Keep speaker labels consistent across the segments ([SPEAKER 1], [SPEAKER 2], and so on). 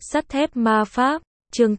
[SPEAKER 1] Sắt thép ma pháp, chương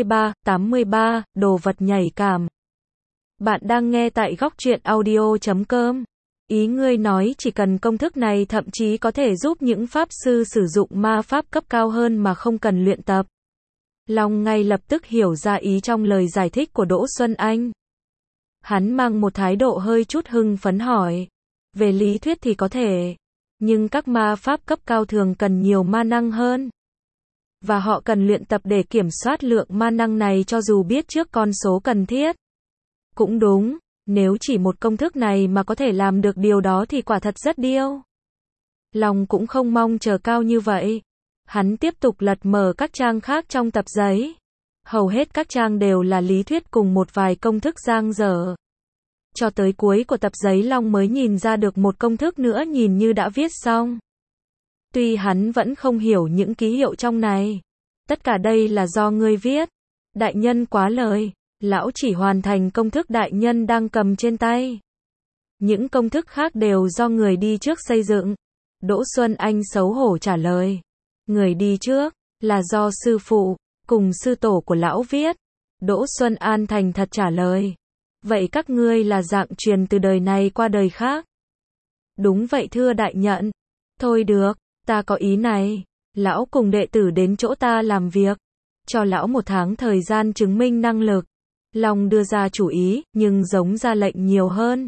[SPEAKER 1] 83, đồ vật nhảy cảm. Bạn đang nghe tại góc truyện audio.com. Ý ngươi nói chỉ cần công thức này thậm chí có thể giúp những pháp sư sử dụng ma pháp cấp cao hơn mà không cần luyện tập. Long ngay lập tức hiểu ra ý trong lời giải thích của Đỗ Xuân Anh. Hắn mang một thái độ hơi chút hưng phấn hỏi. Về lý thuyết thì có thể, nhưng các ma pháp cấp cao thường cần nhiều ma năng hơn. Và họ cần luyện tập để kiểm soát lượng ma năng này cho dù biết trước con số cần thiết. Cũng đúng, nếu chỉ một công thức này mà có thể làm được điều đó thì quả thật rất điêu. Long cũng không mong chờ cao như vậy. Hắn tiếp tục lật mở các trang khác trong tập giấy. Hầu hết các trang đều là lý thuyết cùng một vài công thức dang dở. Cho tới cuối của tập giấy Long mới nhìn ra được một công thức nữa nhìn như đã viết xong. Tuy hắn vẫn không hiểu những ký hiệu trong này. Tất cả đây là do ngươi viết. Đại nhân quá lời, lão chỉ hoàn thành công thức đại nhân đang cầm trên tay. Những công thức khác đều do người đi trước xây dựng. Đỗ Xuân Anh xấu hổ trả lời. Người đi trước, là do sư phụ, cùng sư tổ của lão viết. Đỗ Xuân An thành thật trả lời. Vậy các ngươi là dạng truyền từ đời này qua đời khác? Đúng vậy thưa đại nhận. Thôi được, ta có ý này. Lão cùng đệ tử đến chỗ ta làm việc. Cho lão 1 tháng thời gian chứng minh năng lực. Long đưa ra chủ ý, nhưng giống ra lệnh nhiều hơn.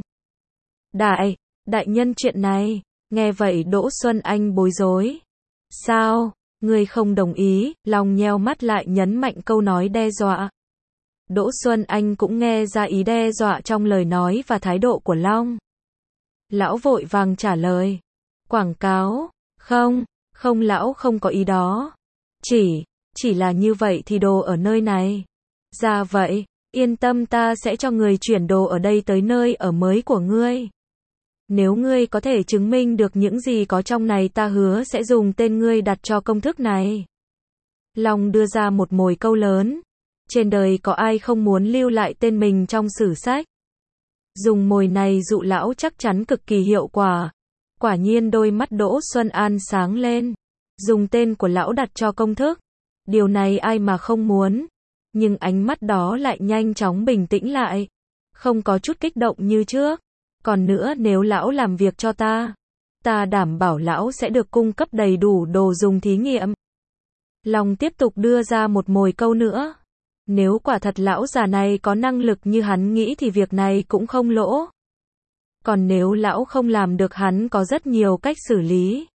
[SPEAKER 1] Đại nhân chuyện này. Nghe vậy Đỗ Xuân Anh bối rối. Sao? Ngươi không đồng ý? Long nheo mắt lại nhấn mạnh câu nói đe dọa. Đỗ Xuân Anh cũng nghe ra ý đe dọa trong lời nói và thái độ của Long. Lão vội vàng trả lời. Quảng cáo? Không lão không có ý đó. Chỉ là như vậy thì đồ ở nơi này. Ra vậy, yên tâm ta sẽ cho người chuyển đồ ở đây tới nơi ở mới của ngươi. Nếu ngươi có thể chứng minh được những gì có trong này ta hứa sẽ dùng tên ngươi đặt cho công thức này. Long đưa ra một mồi câu lớn. Trên đời có ai không muốn lưu lại tên mình trong sử sách. Dùng mồi này dụ lão chắc chắn cực kỳ hiệu quả. Quả nhiên đôi mắt Đỗ Xuân An sáng lên. Dùng tên của lão đặt cho công thức. Điều này ai mà không muốn. Nhưng ánh mắt đó lại nhanh chóng bình tĩnh lại. Không có chút kích động như trước. Còn nữa nếu lão làm việc cho ta đảm bảo lão sẽ được cung cấp đầy đủ đồ dùng thí nghiệm. Long tiếp tục đưa ra một mồi câu nữa. Nếu quả thật lão già này có năng lực như hắn nghĩ thì việc này cũng không lỗ. Còn nếu lão không làm được hắn có rất nhiều cách xử lý.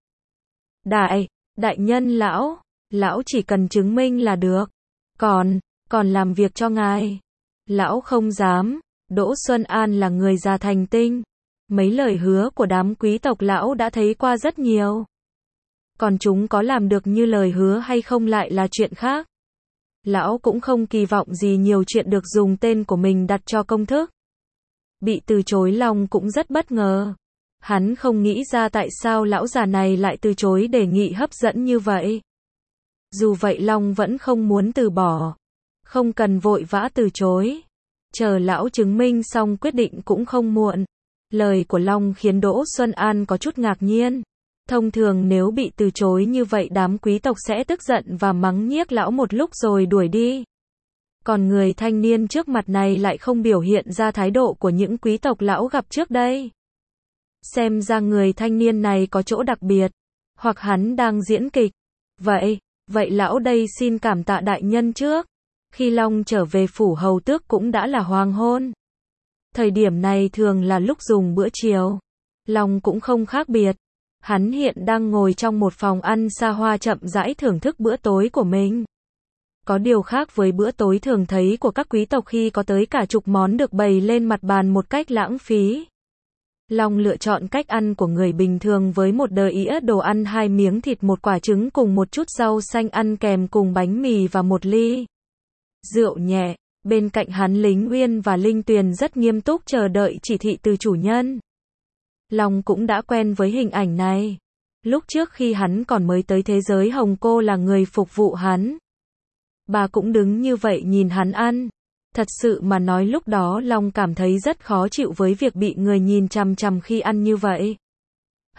[SPEAKER 1] Đại nhân lão chỉ cần chứng minh là được. Còn làm việc cho ngài. Lão không dám. Đỗ Xuân An là người già thành tinh. Mấy lời hứa của đám quý tộc lão đã thấy qua rất nhiều. Còn chúng có làm được như lời hứa hay không lại là chuyện khác. Lão cũng không kỳ vọng gì nhiều chuyện được dùng tên của mình đặt cho công thức. Bị từ chối Long cũng rất bất ngờ. Hắn không nghĩ ra tại sao lão già này lại từ chối đề nghị hấp dẫn như vậy. Dù vậy Long vẫn không muốn từ bỏ. Không cần vội vã từ chối. Chờ lão chứng minh xong quyết định cũng không muộn. Lời của Long khiến Đỗ Xuân An có chút ngạc nhiên. Thông thường nếu bị từ chối như vậy đám quý tộc sẽ tức giận và mắng nhiếc lão một lúc rồi đuổi đi. Còn người thanh niên trước mặt này lại không biểu hiện ra thái độ của những quý tộc lão gặp trước đây. Xem ra người thanh niên này có chỗ đặc biệt. Hoặc hắn đang diễn kịch. Vậy lão đây xin cảm tạ đại nhân trước. Khi Long trở về phủ hầu tước cũng đã là hoàng hôn. Thời điểm này thường là lúc dùng bữa chiều. Long cũng không khác biệt. Hắn hiện đang ngồi trong một phòng ăn xa hoa chậm rãi thưởng thức bữa tối của mình. Có điều khác với bữa tối thường thấy của các quý tộc khi có tới cả chục món được bày lên mặt bàn một cách lãng phí. Long lựa chọn cách ăn của người bình thường với một đĩa đồ ăn 2 miếng thịt 1 quả trứng cùng một chút rau xanh ăn kèm cùng bánh mì và 1 ly rượu nhẹ. Bên cạnh hắn Lính Uyên và Linh Tuyền rất nghiêm túc chờ đợi chỉ thị từ chủ nhân. Long cũng đã quen với hình ảnh này. Lúc trước khi hắn còn mới tới thế giới Hồng cô là người phục vụ hắn. Bà cũng đứng như vậy nhìn hắn ăn. Thật sự mà nói lúc đó Long cảm thấy rất khó chịu với việc bị người nhìn chằm chằm khi ăn như vậy.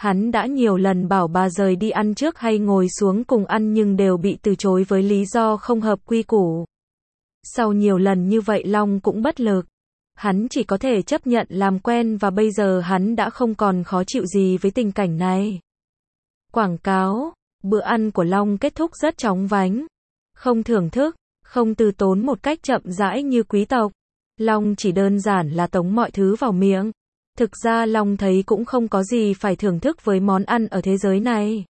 [SPEAKER 1] Hắn đã nhiều lần bảo bà rời đi ăn trước hay ngồi xuống cùng ăn nhưng đều bị từ chối với lý do không hợp quy củ. Sau nhiều lần như vậy Long cũng bất lực. Hắn chỉ có thể chấp nhận làm quen và bây giờ hắn đã không còn khó chịu gì với tình cảnh này. Quảng cáo, bữa ăn của Long kết thúc rất chóng vánh. Không thưởng thức, không từ tốn một cách chậm rãi như quý tộc. Long chỉ đơn giản là tống mọi thứ vào miệng. Thực ra Long thấy cũng không có gì phải thưởng thức với món ăn ở thế giới này.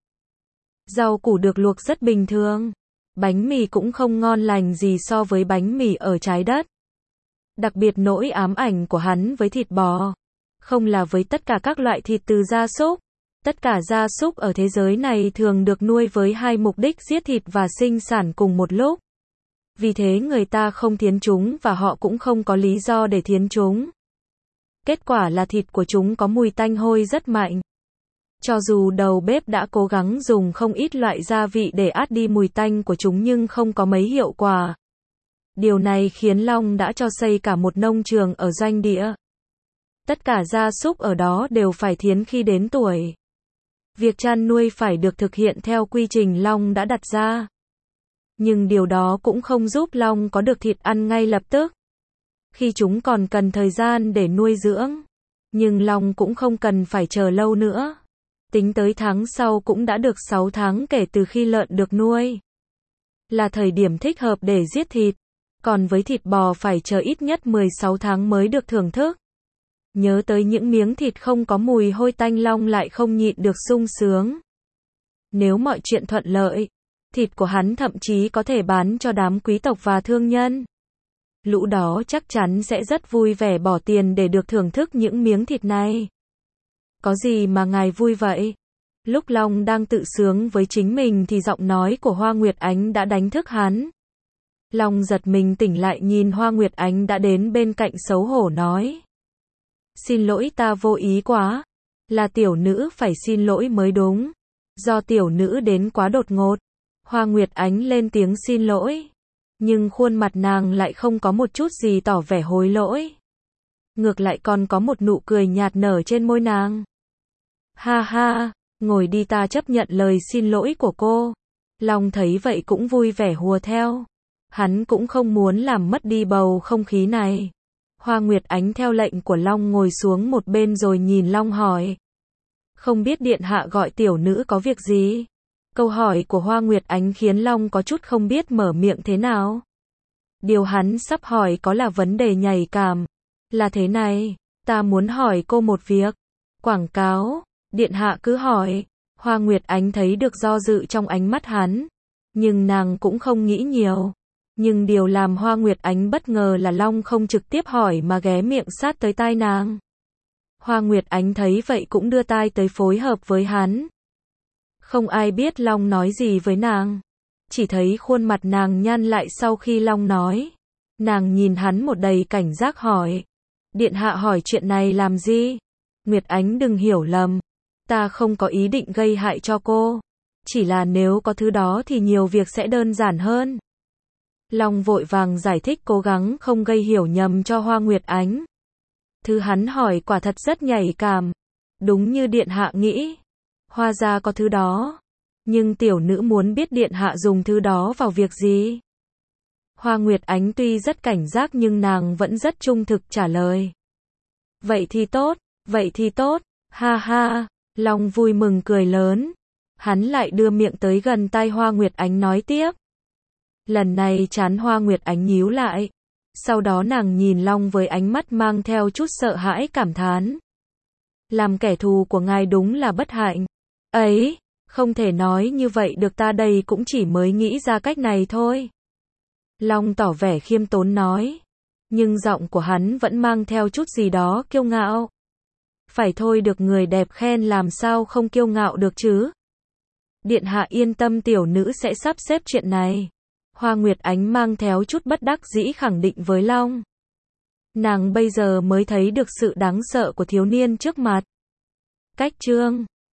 [SPEAKER 1] Rau củ được luộc rất bình thường. Bánh mì cũng không ngon lành gì so với bánh mì ở trái đất. Đặc biệt nỗi ám ảnh của hắn với thịt bò. Không là với tất cả các loại thịt từ gia súc. Tất cả gia súc ở thế giới này thường được nuôi với hai mục đích giết thịt và sinh sản cùng một lúc. Vì thế người ta không thiến chúng và họ cũng không có lý do để thiến chúng. Kết quả là thịt của chúng có mùi tanh hôi rất mạnh. Cho dù đầu bếp đã cố gắng dùng không ít loại gia vị để át đi mùi tanh của chúng nhưng không có mấy hiệu quả. Điều này khiến Long đã cho xây cả một nông trường ở doanh địa. Tất cả gia súc ở đó đều phải thiến khi đến tuổi. Việc chăn nuôi phải được thực hiện theo quy trình Long đã đặt ra. Nhưng điều đó cũng không giúp Long có được thịt ăn ngay lập tức. Khi chúng còn cần thời gian để nuôi dưỡng. Nhưng Long cũng không cần phải chờ lâu nữa. Tính tới tháng sau cũng đã được 6 tháng kể từ khi lợn được nuôi. Là thời điểm thích hợp để giết thịt. Còn với thịt bò phải chờ ít nhất 16 tháng mới được thưởng thức. Nhớ tới những miếng thịt không có mùi hôi tanh Long lại không nhịn được sung sướng. Nếu mọi chuyện thuận lợi, thịt của hắn thậm chí có thể bán cho đám quý tộc và thương nhân. Lũ đó chắc chắn sẽ rất vui vẻ bỏ tiền để được thưởng thức những miếng thịt này. Có gì mà ngài vui vậy? Lúc Long đang tự sướng với chính mình thì giọng nói của Hoa Nguyệt Ánh đã đánh thức hắn. Long giật mình tỉnh lại nhìn Hoa Nguyệt Ánh đã đến bên cạnh xấu hổ nói. Xin lỗi ta vô ý quá. Là tiểu nữ phải xin lỗi mới đúng. Do tiểu nữ đến quá đột ngột. Hoa Nguyệt Ánh lên tiếng xin lỗi. Nhưng khuôn mặt nàng lại không có một chút gì tỏ vẻ hối lỗi. Ngược lại còn có một nụ cười nhạt nở trên môi nàng. Ha ha, ngồi đi ta chấp nhận lời xin lỗi của cô. Long thấy vậy cũng vui vẻ hùa theo. Hắn cũng không muốn làm mất đi bầu không khí này. Hoa Nguyệt Ánh theo lệnh của Long ngồi xuống một bên rồi nhìn Long hỏi. Không biết điện hạ gọi tiểu nữ có việc gì? Câu hỏi của Hoa Nguyệt Ánh khiến Long có chút không biết mở miệng thế nào. Điều hắn sắp hỏi có là vấn đề nhạy cảm. Là thế này, ta muốn hỏi cô một việc. Quảng cáo, điện hạ cứ hỏi. Hoa Nguyệt Ánh thấy được do dự trong ánh mắt hắn. Nhưng nàng cũng không nghĩ nhiều. Nhưng điều làm Hoa Nguyệt Ánh bất ngờ là Long không trực tiếp hỏi mà ghé miệng sát tới tai nàng. Hoa Nguyệt Ánh thấy vậy cũng đưa tai tới phối hợp với hắn. Không ai biết Long nói gì với nàng. Chỉ thấy khuôn mặt nàng nhăn lại sau khi Long nói. Nàng nhìn hắn một đầy cảnh giác hỏi. Điện hạ hỏi chuyện này làm gì? Nguyệt Ánh đừng hiểu lầm. Ta không có ý định gây hại cho cô. Chỉ là nếu có thứ đó thì nhiều việc sẽ đơn giản hơn. Long vội vàng giải thích cố gắng không gây hiểu nhầm cho Hoa Nguyệt Ánh. Thứ hắn hỏi quả thật rất nhạy cảm. Đúng như điện hạ nghĩ. Hoa ra có thứ đó. Nhưng tiểu nữ muốn biết điện hạ dùng thứ đó vào việc gì. Hoa Nguyệt Ánh tuy rất cảnh giác nhưng nàng vẫn rất trung thực trả lời. Vậy thì tốt, vậy thì tốt, ha ha. Long vui mừng cười lớn. Hắn lại đưa miệng tới gần tai Hoa Nguyệt Ánh nói tiếp. Lần này trán Hoa Nguyệt Ánh nhíu lại. Sau đó nàng nhìn Long với ánh mắt mang theo chút sợ hãi cảm thán. Làm kẻ thù của ngài đúng là bất hạnh. Ấy, không thể nói như vậy được ta đây cũng chỉ mới nghĩ ra cách này thôi. Long tỏ vẻ khiêm tốn nói. Nhưng giọng của hắn vẫn mang theo chút gì đó kiêu ngạo. Phải thôi được người đẹp khen làm sao không kiêu ngạo được chứ. Điện hạ yên tâm tiểu nữ sẽ sắp xếp chuyện này. Hoa Nguyệt Ánh mang theo chút bất đắc dĩ khẳng định với Long. Nàng bây giờ mới thấy được sự đáng sợ của thiếu niên trước mặt. Cách chương